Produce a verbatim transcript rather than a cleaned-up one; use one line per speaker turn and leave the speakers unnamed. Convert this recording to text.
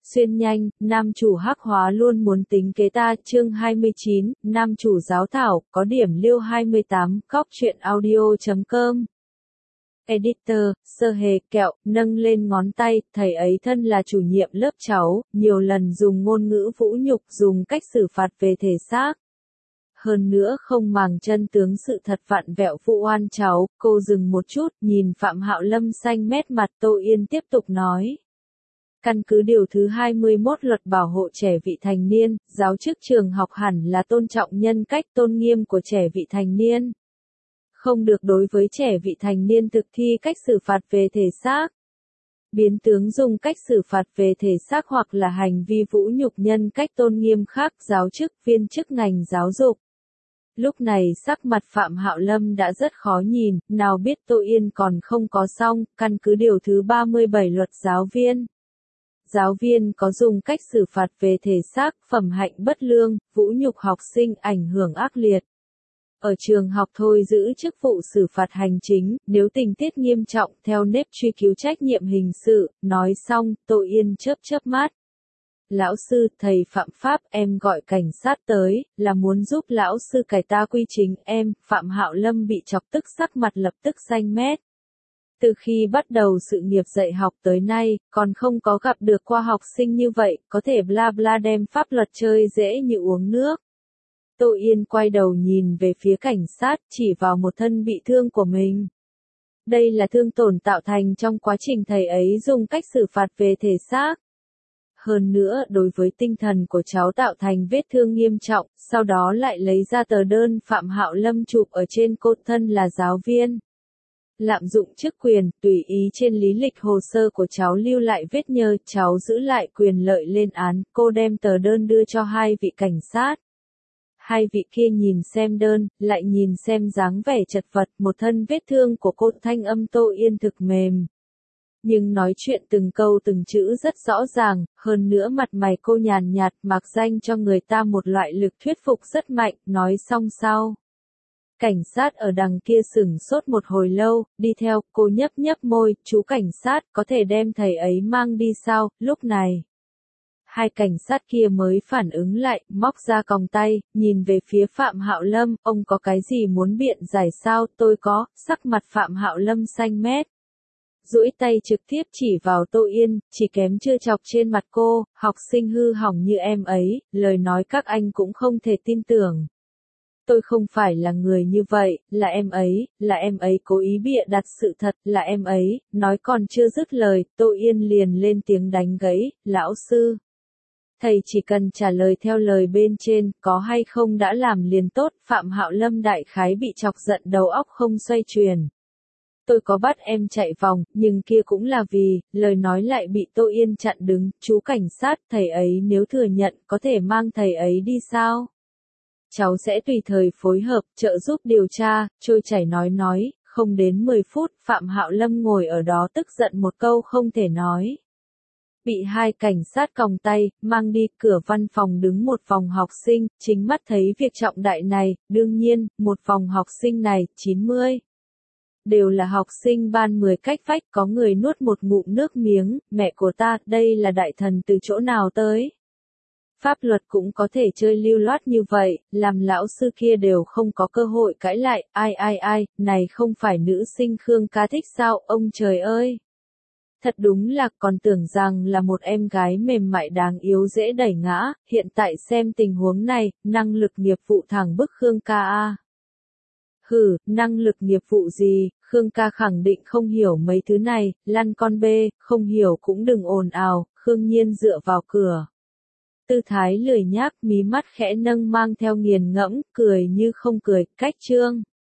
Xuyên nhanh, nam chủ hắc hóa luôn muốn tính kế ta, chương hai mươi chín, nam chủ giáo thảo, có điểm liêu hai mươi tám, cóc truyện audio chấm com. Editor, Sơ Hề Kẹo, nâng lên ngón tay, thầy ấy thân là chủ nhiệm lớp cháu, nhiều lần dùng ngôn ngữ vũ nhục, dùng cách xử phạt về thể xác. Hơn nữa không màng chân tướng sự thật vặn vẹo vụ oan cháu, cô dừng một chút, nhìn Phạm Hạo Lâm xanh mét mặt. Tô Yên tiếp tục nói. Căn cứ điều thứ hai mươi mốt Luật Bảo hộ Trẻ Vị Thành Niên, giáo chức trường học hẳn là tôn trọng nhân cách tôn nghiêm của trẻ vị thành niên. Không được đối với trẻ vị thành niên thực thi cách xử phạt về thể xác. Biến tướng dùng cách xử phạt về thể xác hoặc là hành vi vũ nhục nhân cách tôn nghiêm khác giáo chức viên chức ngành giáo dục. Lúc này sắc mặt Phạm Hạo Lâm đã rất khó nhìn, nào biết Tô Yên còn không có xong, căn cứ điều thứ ba mươi bảy Luật Giáo viên. Giáo viên có dùng cách xử phạt về thể xác, phẩm hạnh bất lương, vũ nhục học sinh ảnh hưởng ác liệt. Ở trường học thôi giữ chức vụ xử phạt hành chính, nếu tình tiết nghiêm trọng theo nếp truy cứu trách nhiệm hình sự. Nói xong, Tô Yên chớp chớp mắt. Lão sư, thầy phạm pháp, em gọi cảnh sát tới, là muốn giúp lão sư cải tà quy chính em. Phạm Hạo Lâm bị chọc tức sắc mặt lập tức xanh mét. Từ khi bắt đầu sự nghiệp dạy học tới nay, còn không có gặp được qua học sinh như vậy, có thể bla bla đem pháp luật chơi dễ như uống nước. Tô Yên quay đầu nhìn về phía cảnh sát, chỉ vào một thân bị thương của mình. Đây là thương tổn tạo thành trong quá trình thầy ấy dùng cách xử phạt về thể xác. Hơn nữa, đối với tinh thần của cháu tạo thành vết thương nghiêm trọng, sau đó lại lấy ra tờ đơn Phạm Hạo Lâm chụp ở trên cô thân là giáo viên. Lạm dụng chức quyền, tùy ý trên lý lịch hồ sơ của cháu lưu lại vết nhơ, cháu giữ lại quyền lợi lên án. Cô đem tờ đơn đưa cho hai vị cảnh sát. Hai vị kia nhìn xem đơn, lại nhìn xem dáng vẻ chật vật, một thân vết thương của cô. Thanh âm Tô Yên thực mềm. Nhưng nói chuyện từng câu từng chữ rất rõ ràng, hơn nữa mặt mày cô nhàn nhạt, mạc danh cho người ta một loại lực thuyết phục rất mạnh. Nói xong sau. Cảnh sát ở đằng kia sửng sốt một hồi lâu, đi theo, cô nhấp nhấp môi, chú cảnh sát, có thể đem thầy ấy mang đi sao, lúc này. Hai cảnh sát kia mới phản ứng lại, móc ra còng tay, nhìn về phía Phạm Hạo Lâm, ông có cái gì muốn biện giải sao, tôi có, sắc mặt Phạm Hạo Lâm xanh mét. Duỗi tay trực tiếp chỉ vào Tô Yên, chỉ kém chưa chọc trên mặt cô, học sinh hư hỏng như em ấy, lời nói các anh cũng không thể tin tưởng. Tôi không phải là người như vậy, là em ấy, là em ấy cố ý bịa đặt sự thật, là em ấy. Nói còn chưa dứt lời, Tô Yên liền lên tiếng đánh gãy, lão sư. Thầy chỉ cần trả lời theo lời bên trên, có hay không đã làm liền tốt. Phạm Hạo Lâm đại khái bị chọc giận đầu óc không xoay chuyển. Tôi có bắt em chạy vòng, nhưng kia cũng là vì, lời nói lại bị Tô Yên chặn đứng. Chú cảnh sát, thầy ấy nếu thừa nhận, có thể mang thầy ấy đi sao? Cháu sẽ tùy thời phối hợp, trợ giúp điều tra. Trôi chảy nói nói, không đến mười phút, Phạm Hạo Lâm ngồi ở đó tức giận một câu không thể nói. Bị hai cảnh sát còng tay, mang đi, cửa văn phòng đứng một phòng học sinh, chính mắt thấy việc trọng đại này. Đương nhiên, một phòng học sinh này, chín mươi. Đều là học sinh ban mười cách vách, có người nuốt một ngụm nước miếng. Mẹ của ta, đây là đại thần từ chỗ nào tới? Pháp luật cũng có thể chơi lưu loát như vậy, làm lão sư kia đều không có cơ hội cãi lại. Ai ai ai, này không phải nữ sinh Khương Ca thích sao, ông trời ơi! Thật đúng là, còn tưởng rằng là một em gái mềm mại đáng yếu dễ đẩy ngã. Hiện tại xem tình huống này, năng lực nghiệp vụ thẳng bức Khương Ca a. Hừ, năng lực nghiệp vụ gì? Khương Ca khẳng định không hiểu mấy thứ này. Lăn con bê, không hiểu cũng đừng ồn ào. Khương Nhiên dựa vào cửa. Tư thái lười nhác, mí mắt khẽ nâng mang theo nghiền ngẫm, cười như không cười. Cách chương